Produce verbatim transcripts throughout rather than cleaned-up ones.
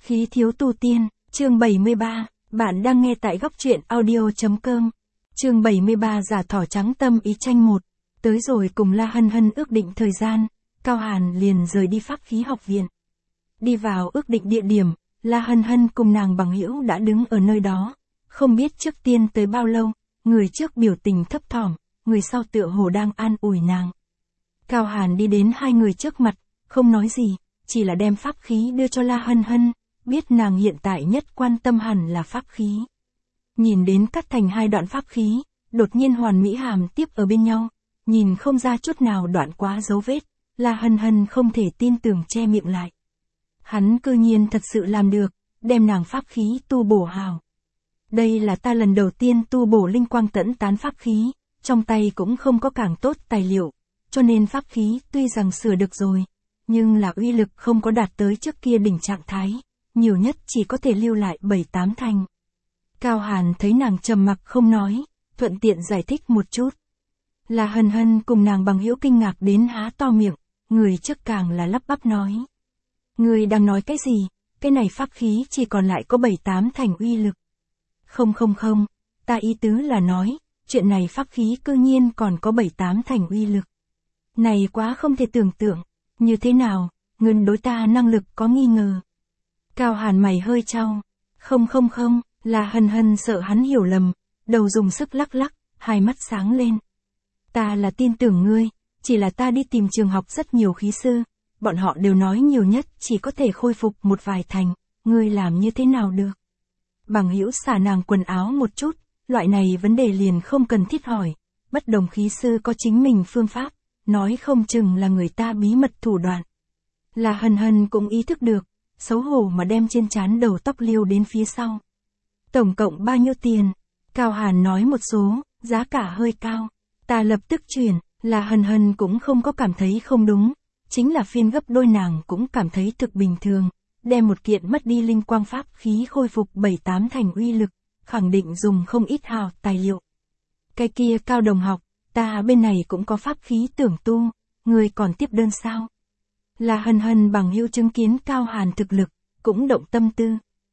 Khí thiếu tu tiên, chương bảy mươi ba, bạn đang nghe tại góc truyện audio.com. Chương bảy mươi ba giả thỏ trắng tâm ý tranh một. Tới rồi cùng La Hân Hân ước định thời gian, Cao Hàn liền rời đi pháp khí học viện. Đi vào ước định địa điểm, La Hân Hân cùng nàng bằng hữu đã đứng ở nơi đó. Không biết trước tiên tới bao lâu, người trước biểu tình thấp thỏm, người sau tựa hồ đang an ủi nàng. Cao Hàn đi đến hai người trước mặt, không nói gì, chỉ là đem pháp khí đưa cho La Hân Hân, biết nàng hiện tại nhất quan tâm hẳn là pháp khí. Nhìn đến cắt thành hai đoạn pháp khí, đột nhiên hoàn mỹ hàm tiếp ở bên nhau, nhìn không ra chút nào đoạn quá dấu vết, La Hân Hân không thể tin tưởng che miệng lại. Hắn cư nhiên thật sự làm được, đem nàng pháp khí tu bổ hào. Đây là ta lần đầu tiên tu bổ linh quang tẫn tán pháp khí, trong tay cũng không có càng tốt tài liệu, cho nên pháp khí tuy rằng sửa được rồi, nhưng là uy lực không có đạt tới trước kia đỉnh trạng thái, nhiều nhất chỉ có thể lưu lại bảy tám thành. Cao Hàn thấy nàng trầm mặc không nói, thuận tiện giải thích một chút. La Hân Hân cùng nàng bằng hữu kinh ngạc đến há to miệng, người trước càng là lắp bắp nói. Người đang nói cái gì, cái này pháp khí chỉ còn lại có bảy tám thành uy lực. Không không không, ta ý tứ là nói, chuyện này pháp khí cư nhiên còn có bảy tám thành uy lực. Này quá không thể tưởng tượng, như thế nào, ngân đối ta năng lực có nghi ngờ. Cao Hàn mày hơi trao, không không không, là Hân Hân sợ hắn hiểu lầm, đầu dùng sức lắc lắc, hai mắt sáng lên. Ta là tin tưởng ngươi, chỉ là ta đi tìm trường học rất nhiều khí sư, bọn họ đều nói nhiều nhất chỉ có thể khôi phục một vài thành, ngươi làm như thế nào được. Bằng hữu xả nàng quần áo một chút, loại này vấn đề liền không cần thiết hỏi, bất đồng khí sư có chính mình phương pháp, nói không chừng là người ta bí mật thủ đoạn. Là Hân Hân cũng ý thức được, xấu hổ mà đem trên trán đầu tóc liêu đến phía sau. Tổng cộng bao nhiêu tiền? Cao Hàn nói một số, giá cả hơi cao. Ta lập tức chuyển, là Hân Hân cũng không có cảm thấy không đúng, chính là phiên gấp đôi nàng cũng cảm thấy thực bình thường, đem một kiện mất đi linh quang pháp khí khôi phục bảy tám thành uy lực, khẳng định dùng không ít hào tài liệu. Cái kia Cao đồng học, ta bên này cũng có pháp khí tưởng tu, người còn tiếp đơn sao? Là Hân Hân bằng hữu chứng kiến Cao Hàn thực lực, cũng động tâm tư.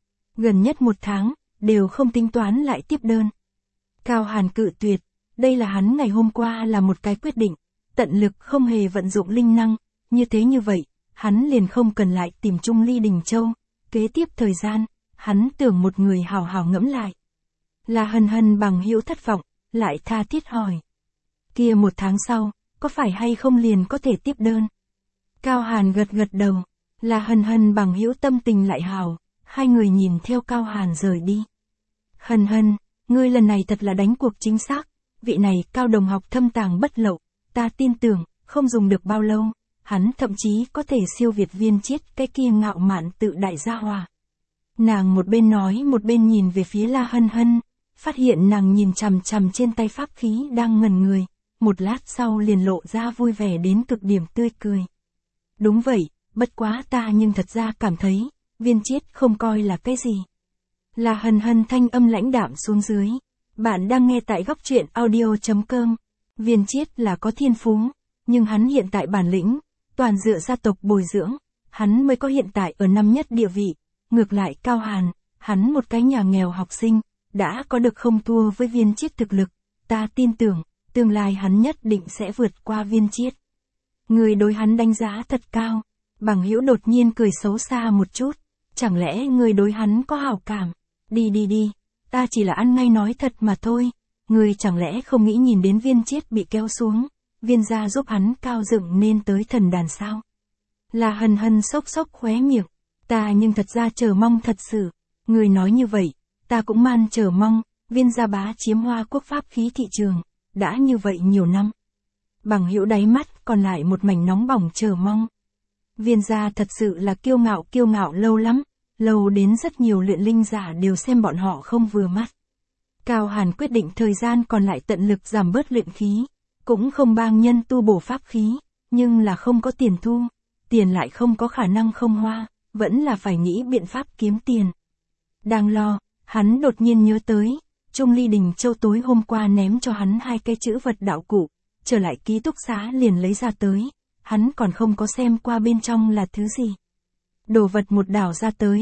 Gần nhất một tháng, đều không tính toán lại tiếp đơn. Cao Hàn cự tuyệt, đây là hắn ngày hôm qua là một cái quyết định, tận lực không hề vận dụng linh năng, như thế như vậy, hắn liền không cần lại tìm Trung Ly Đình Châu, kế tiếp thời gian, hắn tưởng một người hào hào ngẫm lại. Là Hân Hân bằng hữu thất vọng, lại tha thiết hỏi. Kia một tháng sau, có phải hay không liền có thể tiếp đơn? Cao Hàn gật gật đầu, là Hân Hân bằng hữu tâm tình lại hào, hai người nhìn theo Cao Hàn rời đi. Hân Hân, ngươi lần này thật là đánh cuộc chính xác, vị này Cao đồng học thâm tàng bất lậu, ta tin tưởng, không dùng được bao lâu, hắn thậm chí có thể siêu việt Viên Chiết cái kia ngạo mạn tự đại gia hòa. Nàng một bên nói một bên nhìn về phía La Hân Hân, phát hiện nàng nhìn chằm chằm trên tay pháp khí đang ngẩn người, một lát sau liền lộ ra vui vẻ đến cực điểm tươi cười. Đúng vậy, bất quá ta nhưng thật ra cảm thấy, Viên Chiết không coi là cái gì. Là Hân Hân thanh âm lãnh đạm xuống dưới. Bạn đang nghe tại góc truyện audio.com. Viên Chiết là có thiên phú, nhưng hắn hiện tại bản lĩnh, toàn dựa gia tộc bồi dưỡng, hắn mới có hiện tại ở năm nhất địa vị. Ngược lại Cao Hàn, hắn một cái nhà nghèo học sinh, đã có được không thua với Viên Chiết thực lực, ta tin tưởng, tương lai hắn nhất định sẽ vượt qua Viên Chiết. Người đối hắn đánh giá thật cao, bằng hữu đột nhiên cười xấu xa một chút, chẳng lẽ người đối hắn có hảo cảm, đi đi đi, ta chỉ là ăn ngay nói thật mà thôi, người chẳng lẽ không nghĩ nhìn đến Viên Chiết bị kéo xuống, Viên gia giúp hắn cao dựng nên tới thần đàn sao? Là Hân Hân sốc sốc khóe miệng, ta nhưng thật ra chờ mong thật sự, người nói như vậy, ta cũng man chờ mong, Viên gia bá chiếm Hoa Quốc pháp khí thị trường, đã như vậy nhiều năm. Bằng hữu đáy mắt còn lại một mảnh nóng bỏng chờ mong. Viên gia thật sự là kiêu ngạo kiêu ngạo lâu lắm, lâu đến rất nhiều luyện linh giả đều xem bọn họ không vừa mắt. Cao Hàn quyết định thời gian còn lại tận lực giảm bớt luyện khí, cũng không bang nhân tu bổ pháp khí, nhưng là không có tiền thu, tiền lại không có khả năng không hoa, vẫn là phải nghĩ biện pháp kiếm tiền. Đang lo, hắn đột nhiên nhớ tới, Trung Ly Đình Châu tối hôm qua ném cho hắn hai cái chữ vật đạo cụ, trở lại ký túc xá liền lấy ra tới, hắn còn không có xem qua bên trong là thứ gì. Đồ vật một đảo ra tới,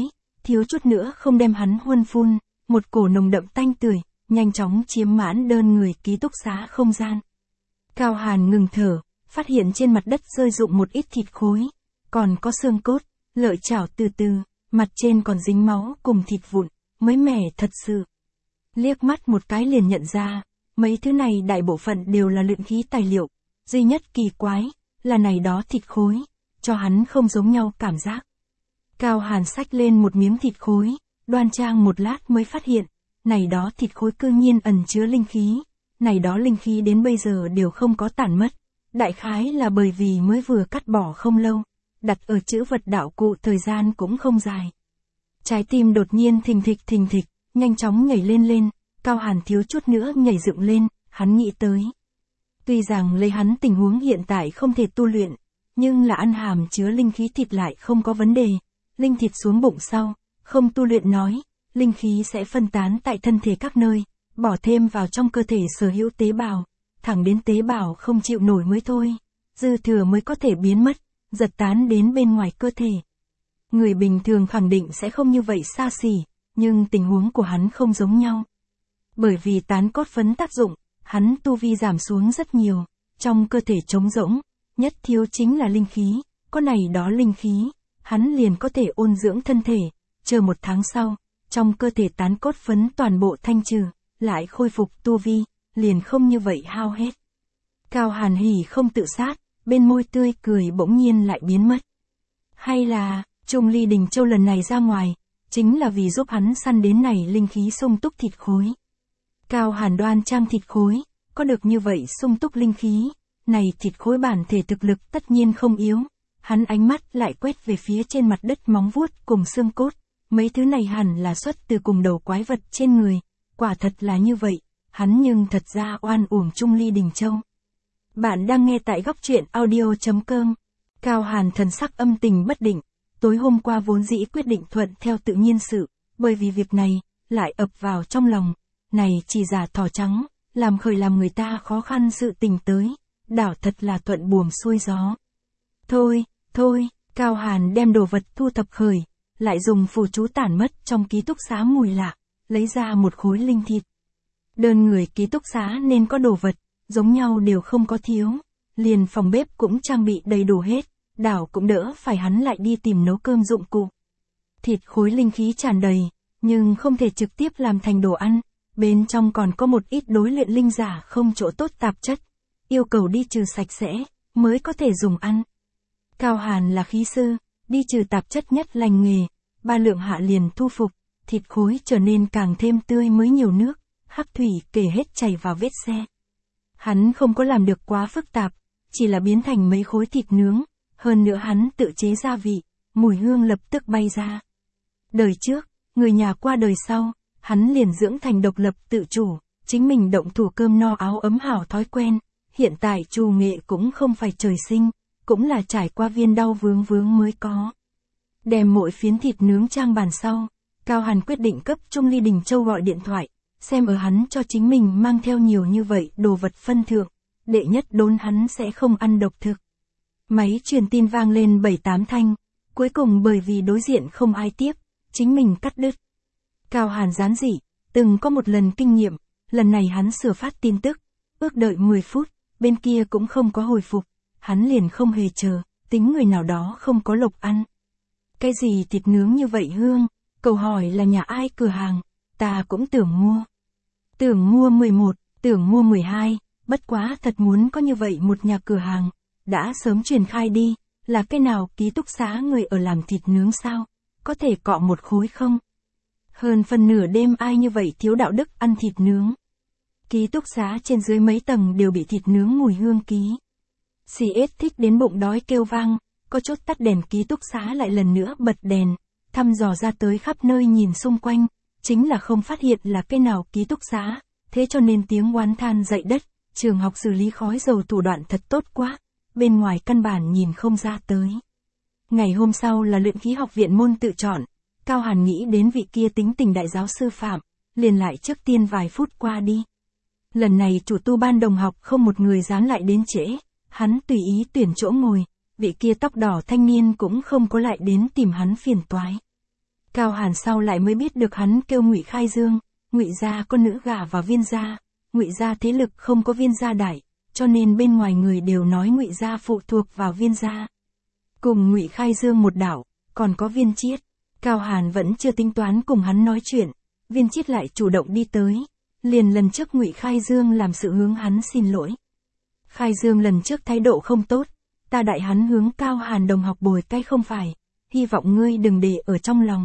thiếu chút nữa không đem hắn huân phun, một cổ nồng đậm tanh tưởi, nhanh chóng chiếm mãn đơn người ký túc xá không gian. Cao Hàn ngừng thở, phát hiện trên mặt đất rơi rụng một ít thịt khối, còn có xương cốt, lợi chảo từ từ, mặt trên còn dính máu cùng thịt vụn, mới mẻ thật sự. Liếc mắt một cái liền nhận ra, mấy thứ này đại bộ phận đều là luyện khí tài liệu, duy nhất kỳ quái, là này đó thịt khối, cho hắn không giống nhau cảm giác. Cao Hàn xách lên một miếng thịt khối, đoan trang một lát mới phát hiện, này đó thịt khối cư nhiên ẩn chứa linh khí, này đó linh khí đến bây giờ đều không có tản mất, đại khái là bởi vì mới vừa cắt bỏ không lâu, đặt ở chữ vật đạo cụ thời gian cũng không dài. Trái tim đột nhiên thình thịch thình thịch, nhanh chóng nhảy lên lên, Cao Hàn thiếu chút nữa nhảy dựng lên, hắn nghĩ tới. Tuy rằng lấy hắn tình huống hiện tại không thể tu luyện, nhưng là ăn hàm chứa linh khí thịt lại không có vấn đề, linh thịt xuống bụng sau, không tu luyện nói, linh khí sẽ phân tán tại thân thể các nơi, bỏ thêm vào trong cơ thể sở hữu tế bào, thẳng đến tế bào không chịu nổi mới thôi, dư thừa mới có thể biến mất, giật tán đến bên ngoài cơ thể. Người bình thường khẳng định sẽ không như vậy xa xỉ, nhưng tình huống của hắn không giống nhau. Bởi vì tán cốt phấn tác dụng, hắn tu vi giảm xuống rất nhiều, trong cơ thể trống rỗng, nhất thiếu chính là linh khí, có này đó linh khí, hắn liền có thể ôn dưỡng thân thể, chờ một tháng sau, trong cơ thể tán cốt phấn toàn bộ thanh trừ, lại khôi phục tu vi, liền không như vậy hao hết. Cao Hàn hỉ không tự sát, bên môi tươi cười bỗng nhiên lại biến mất. Hay là, Trung Ly Đình Châu lần này ra ngoài, chính là vì giúp hắn săn đến này linh khí sung túc thịt khối. Cao Hàn đoan trang thịt khối, có được như vậy sung túc linh khí, này thịt khối bản thể thực lực tất nhiên không yếu. Hắn ánh mắt lại quét về phía trên mặt đất móng vuốt cùng xương cốt, mấy thứ này hẳn là xuất từ cùng đầu quái vật trên người, quả thật là như vậy, hắn nhưng thật ra oan uổng Trung Ly Đình Châu. Bạn đang nghe tại góc truyện audio chấm com. Cao Hàn thần sắc âm tình bất định, tối hôm qua vốn dĩ quyết định thuận theo tự nhiên sự, bởi vì việc này, lại ập vào trong lòng, này chỉ giả thỏ trắng, làm khởi làm người ta khó khăn sự tình tới, đảo thật là thuận buồm xuôi gió. Thôi, thôi, Cao Hàn đem đồ vật thu thập khởi, lại dùng phù chú tản mất trong ký túc xá mùi lạ, lấy ra một khối linh thịt. Đơn người ký túc xá nên có đồ vật, giống nhau đều không có thiếu, liền phòng bếp cũng trang bị đầy đủ hết, đảo cũng đỡ phải hắn lại đi tìm nấu cơm dụng cụ. Thịt khối linh khí tràn đầy, nhưng không thể trực tiếp làm thành đồ ăn, bên trong còn có một ít đối luyện linh giả không chỗ tốt tạp chất, yêu cầu đi trừ sạch sẽ, mới có thể dùng ăn. Cao Hàn là khí sư, đi trừ tạp chất nhất lành nghề, ba lượng hạ liền thu phục, thịt khối trở nên càng thêm tươi mới nhiều nước, hắc thủy kể hết chảy vào vết xe. Hắn không có làm được quá phức tạp, chỉ là biến thành mấy khối thịt nướng, hơn nữa hắn tự chế gia vị, mùi hương lập tức bay ra. Đời trước, người nhà qua đời sau, hắn liền dưỡng thành độc lập tự chủ, chính mình động thủ cơm no áo ấm hảo thói quen, hiện tại trù nghệ cũng không phải trời sinh, cũng là trải qua viên đau vướng vướng mới có. Đem mỗi phiến thịt nướng trang bàn sau, Cao Hàn quyết định cấp Trung Ly Đình Châu gọi điện thoại, xem ở hắn cho chính mình mang theo nhiều như vậy đồ vật phân thượng, đệ nhất đốn hắn sẽ không ăn độc thực. Máy truyền tin vang lên bảy tám thanh, cuối cùng bởi vì đối diện không ai tiếp, chính mình cắt đứt. Cao Hàn gián dị, từng có một lần kinh nghiệm, lần này hắn sửa phát tin tức, ước đợi mười phút, bên kia cũng không có hồi phục, hắn liền không hề chờ, tính người nào đó không có lộc ăn. Cái gì thịt nướng như vậy hương, câu hỏi là nhà ai cửa hàng, ta cũng tưởng mua. Tưởng mua mười một, tưởng mua mười hai, bất quá thật muốn có như vậy một nhà cửa hàng, đã sớm truyền khai đi, là cái nào ký túc xá người ở làm thịt nướng sao, có thể cọ một khối không? Hơn phần nửa đêm ai như vậy thiếu đạo đức ăn thịt nướng. Ký túc xá trên dưới mấy tầng đều bị thịt nướng mùi hương ký. xê ét thích đến bụng đói kêu vang, có chút tắt đèn ký túc xá lại lần nữa bật đèn, thăm dò ra tới khắp nơi nhìn xung quanh, chính là không phát hiện là cái nào ký túc xá, thế cho nên tiếng oán than dậy đất, trường học xử lý khói dầu thủ đoạn thật tốt quá, bên ngoài căn bản nhìn không ra tới. Ngày hôm sau là luyện khí học viện môn tự chọn, Cao Hàn nghĩ đến vị kia tính tình đại giáo sư Phạm, liền lại trước tiên vài phút qua đi. Lần này chủ tu ban đồng học không một người dám lại đến trễ, hắn tùy ý tuyển chỗ ngồi, vị kia tóc đỏ thanh niên cũng không có lại đến tìm hắn phiền toái. Cao Hàn sau lại mới biết được hắn kêu Ngụy Khai Dương, Ngụy gia có nữ gả vào Viên gia, Ngụy gia thế lực không có Viên gia đại, cho nên bên ngoài người đều nói Ngụy gia phụ thuộc vào Viên gia. Cùng Ngụy Khai Dương một đảo, còn có Viên Chiết. Cao Hàn vẫn chưa tính toán cùng hắn nói chuyện, Viên Chiết lại chủ động đi tới, liền lần trước Ngụy Khai Dương làm sự hướng hắn xin lỗi. Khai Dương lần trước thái độ không tốt, ta đại hắn hướng Cao Hàn đồng học bồi cái không phải, hy vọng ngươi đừng để ở trong lòng.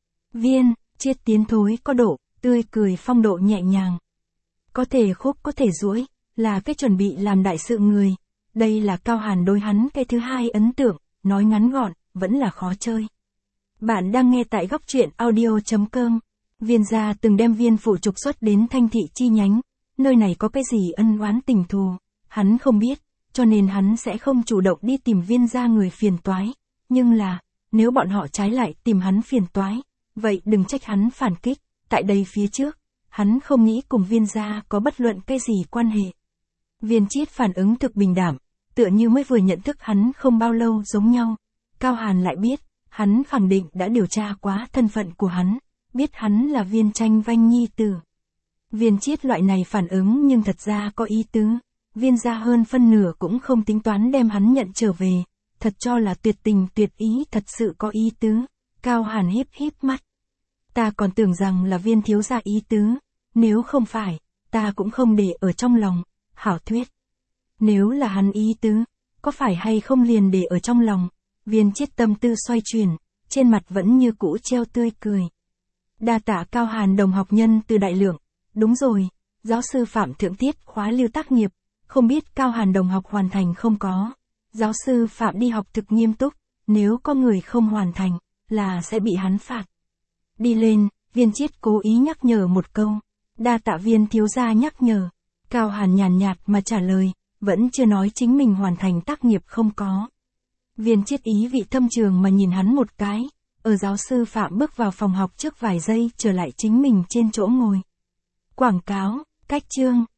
Viên Chiết tiến thối có độ, tươi cười phong độ nhẹ nhàng. Có thể khúc có thể duỗi, là cái chuẩn bị làm đại sự người. Đây là Cao Hàn đối hắn cái thứ hai ấn tượng, nói ngắn gọn, vẫn là khó chơi. Bạn đang nghe tại góc truyện audio.com. Viên gia từng đem Viên phụ trục xuất đến Thanh thị chi nhánh, nơi này có cái gì ân oán tình thù, hắn không biết, cho nên hắn sẽ không chủ động đi tìm Viên gia người phiền toái. Nhưng là, nếu bọn họ trái lại tìm hắn phiền toái, vậy đừng trách hắn phản kích, tại đây phía trước, hắn không nghĩ cùng Viên gia có bất luận cái gì quan hệ. Viên Chiết phản ứng thực bình đảm, tựa như mới vừa nhận thức hắn không bao lâu giống nhau. Cao Hàn lại biết, hắn khẳng định đã điều tra quá thân phận của hắn, biết hắn là Viên Tranh Vanh nhi tử. Viên Chiết loại này phản ứng nhưng thật ra có ý tứ, Viên gia hơn phân nửa cũng không tính toán đem hắn nhận trở về, thật cho là tuyệt tình tuyệt ý thật sự có ý tứ. Cao Hàn híp híp mắt. Ta còn tưởng rằng là Viên thiếu gia ý tứ, nếu không phải, ta cũng không để ở trong lòng, hảo thuyết. Nếu là hắn ý tứ, có phải hay không liền để ở trong lòng. Viên Chiết tâm tư xoay chuyển, trên mặt vẫn như cũ treo tươi cười. Đa tạ Cao Hàn đồng học nhân từ đại lượng. Đúng rồi, giáo sư Phạm Thượng Tiết khóa lưu tác nghiệp, không biết Cao Hàn đồng học hoàn thành không có. Giáo sư Phạm đi học thực nghiêm túc, nếu có người không hoàn thành, là sẽ bị hắn phạt. Đi lên, Viên Chiết cố ý nhắc nhở một câu. Đa tạ Viên thiếu gia nhắc nhở. Cao Hàn nhàn nhạt mà trả lời, vẫn chưa nói chính mình hoàn thành tác nghiệp không có. Viên Chiết ý vị thâm trường mà nhìn hắn một cái, ở giáo sư Phạm bước vào phòng học trước vài giây trở lại chính mình trên chỗ ngồi. Quảng cáo, cách chương.